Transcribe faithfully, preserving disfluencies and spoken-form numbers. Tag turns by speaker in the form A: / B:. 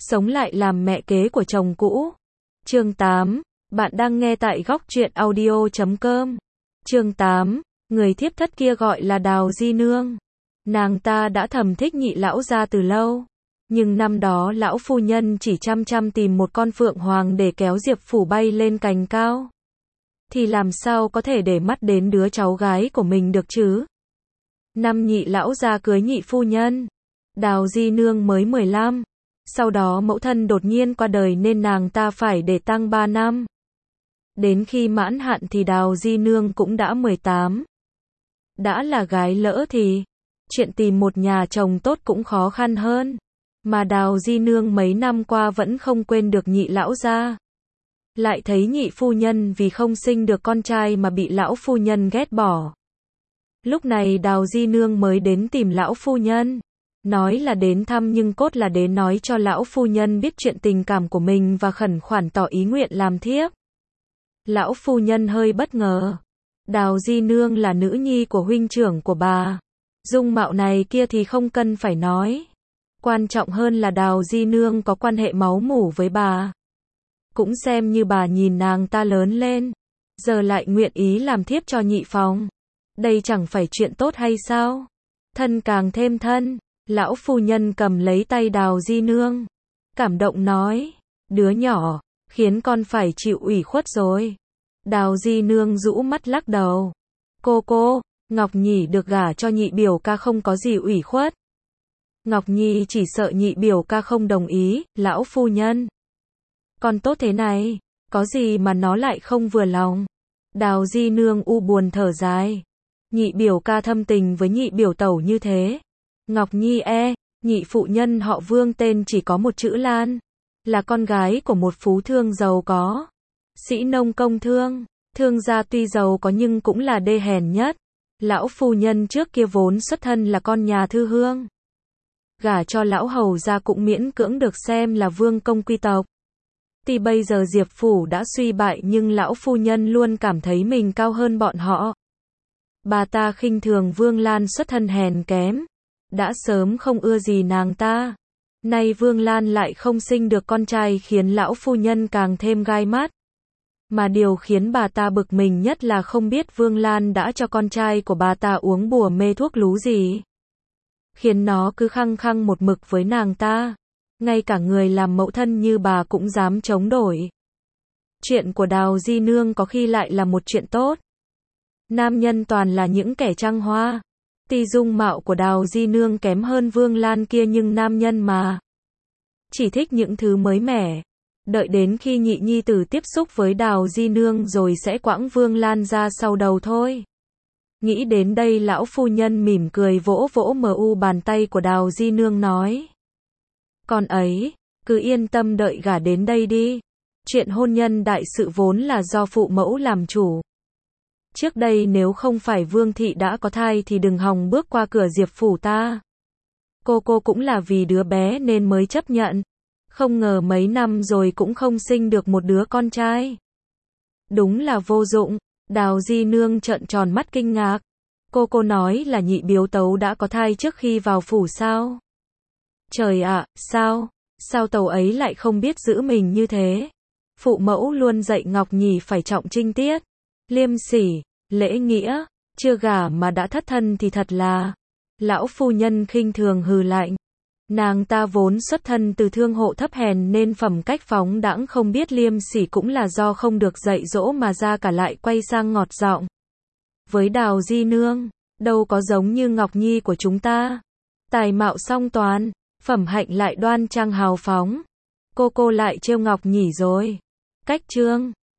A: sống lại làm mẹ kế của chồng cũ. Chương tám, bạn đang nghe tại góc truyện audio chấm com. Chương tám, người thiếp thất kia gọi là Đào Di Nương. Nàng ta đã thầm thích Nhị lão gia từ lâu. Nhưng năm đó lão phu nhân chỉ chăm chăm tìm một con phượng hoàng để kéo Diệp Phủ bay lên cành cao. Thì làm sao có thể để mắt đến đứa cháu gái của mình được chứ? Năm Nhị lão gia cưới nhị phu nhân, Đào Di Nương mới mười lăm. Sau đó mẫu thân đột nhiên qua đời nên nàng ta phải để tang ba năm. Đến khi mãn hạn thì Đào Di Nương cũng đã mười tám. Đã là gái lỡ thì chuyện tìm một nhà chồng tốt cũng khó khăn hơn. Mà Đào Di Nương mấy năm qua vẫn không quên được Nhị lão gia. Lại thấy nhị phu nhân vì không sinh được con trai mà bị lão phu nhân ghét bỏ. Lúc này Đào Di Nương mới đến tìm lão phu nhân. Nói là đến thăm nhưng cốt là đến nói cho lão phu nhân biết chuyện tình cảm của mình và khẩn khoản tỏ ý nguyện làm thiếp. Lão phu nhân hơi bất ngờ. Đào Di Nương là nữ nhi của huynh trưởng của bà. Dung mạo này kia thì không cần phải nói. Quan trọng hơn là Đào Di Nương có quan hệ máu mủ với bà. Cũng xem như bà nhìn nàng ta lớn lên. Giờ lại nguyện ý làm thiếp cho nhị phòng. Đây chẳng phải chuyện tốt hay sao? Thân càng thêm thân. Lão phu nhân cầm lấy tay Đào Di Nương. Cảm động nói. Đứa nhỏ, khiến con phải chịu ủy khuất rồi. Đào Di Nương rũ mắt lắc đầu. Cô cô, Ngọc Nhi được gả cho nhị biểu ca không có gì ủy khuất. Ngọc Nhi chỉ sợ nhị biểu ca không đồng ý, lão phu nhân. Con tốt thế này, có gì mà nó lại không vừa lòng. Đào Di Nương u buồn thở dài. Nhị biểu ca thâm tình với nhị biểu tẩu như thế. Ngọc Nhi e, nhị phụ nhân họ Vương tên chỉ có một chữ Lan. Là con gái của một phú thương giàu có. Sĩ nông công thương. Thương gia tuy giàu có nhưng cũng là đê hèn nhất. Lão phu nhân trước kia vốn xuất thân là con nhà thư hương. Gả cho lão hầu gia cũng miễn cưỡng được xem là vương công quý tộc. Tuy bây giờ Diệp Phủ đã suy bại nhưng lão phu nhân luôn cảm thấy mình cao hơn bọn họ. Bà ta khinh thường Vương Lan xuất thân hèn kém. Đã sớm không ưa gì nàng ta. Nay Vương Lan lại không sinh được con trai khiến lão phu nhân càng thêm gai mắt. Mà điều khiến bà ta bực mình nhất là không biết Vương Lan đã cho con trai của bà ta uống bùa mê thuốc lú gì. Khiến nó cứ khăng khăng một mực với nàng ta. Ngay cả người làm mẫu thân như bà cũng dám chống đổi. Chuyện của Đào Di Nương có khi lại là một chuyện tốt. Nam nhân toàn là những kẻ trăng hoa. Tuy dung mạo của Đào Di Nương kém hơn Vương Lan kia nhưng nam nhân mà. Chỉ thích những thứ mới mẻ. Đợi đến khi nhị nhi tử tiếp xúc với Đào Di Nương rồi sẽ quãng Vương Lan ra sau đầu thôi. Nghĩ đến đây lão phu nhân mỉm cười vỗ vỗ mờ u bàn tay của Đào Di Nương nói. Con ấy, cứ yên tâm đợi gả đến đây đi. Chuyện hôn nhân đại sự vốn là do phụ mẫu làm chủ. Trước đây nếu không phải Vương thị đã có thai thì đừng hòng bước qua cửa Diệp Phủ ta. Cô cô cũng là vì đứa bé nên mới chấp nhận. Không ngờ mấy năm rồi cũng không sinh được một đứa con trai. Đúng là vô dụng. Đào Di Nương trợn tròn mắt kinh ngạc. Cô cô nói là nhị biếu tấu đã có thai trước khi vào phủ sao? Trời ạ, sao? Sao tàu ấy lại không biết giữ mình như thế? Phụ mẫu luôn dạy Ngọc Nhi phải trọng trinh tiết, liêm sỉ, lễ nghĩa, chưa gả mà đã thất thân thì thật là. Lão phu nhân khinh thường hừ lạnh. Nàng ta vốn xuất thân từ thương hộ thấp hèn nên phẩm cách phóng đãng không biết liêm sỉ cũng là do không được dạy dỗ mà ra cả lại quay sang ngọt giọng. Với Đào Di Nương, đâu có giống như Ngọc Nhi của chúng ta. Tài mạo song toàn, phẩm hạnh lại đoan trang hào phóng. Cô cô lại trêu Ngọc Nhi rồi. Cách chương